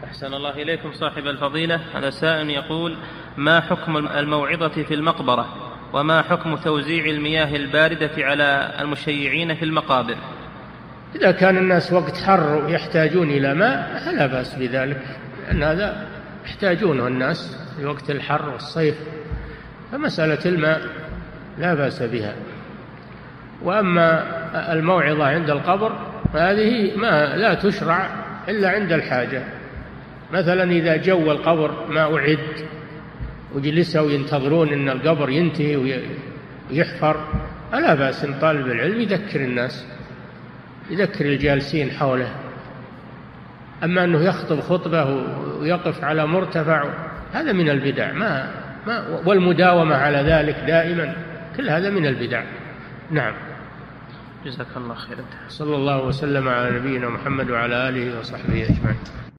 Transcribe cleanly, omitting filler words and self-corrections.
أحسن الله إليكم صاحب الفضيلة. هذا سائل يقول: ما حكم الموعظة في المقبرة؟ وما حكم توزيع المياه الباردة على المشيعين في المقابر؟ إذا كان الناس وقت حر ويحتاجون إلى ماء فلا بأس بذلك، لأن هذا يحتاجونه الناس في وقت الحر والصيف، فمسألة الماء لا بأس بها. وأما الموعظة عند القبر هذه ما لا تشرع إلا عند الحاجة. مثلا إذا جو القبر ما أعد وجلسوا ينتظرون أن القبر ينتهي ويحفر، فلا بأس إن طالب العلم يذكر الناس، يذكر الجالسين حوله. أما أنه يخطب خطبة ويقف على مرتفع هذا من البدع، والمداومة على ذلك دائما كل هذا من البدع. نعم. جزاك الله خيرا. صلى الله وسلم على نبينا محمد وعلى آله وصحبه أجمعين.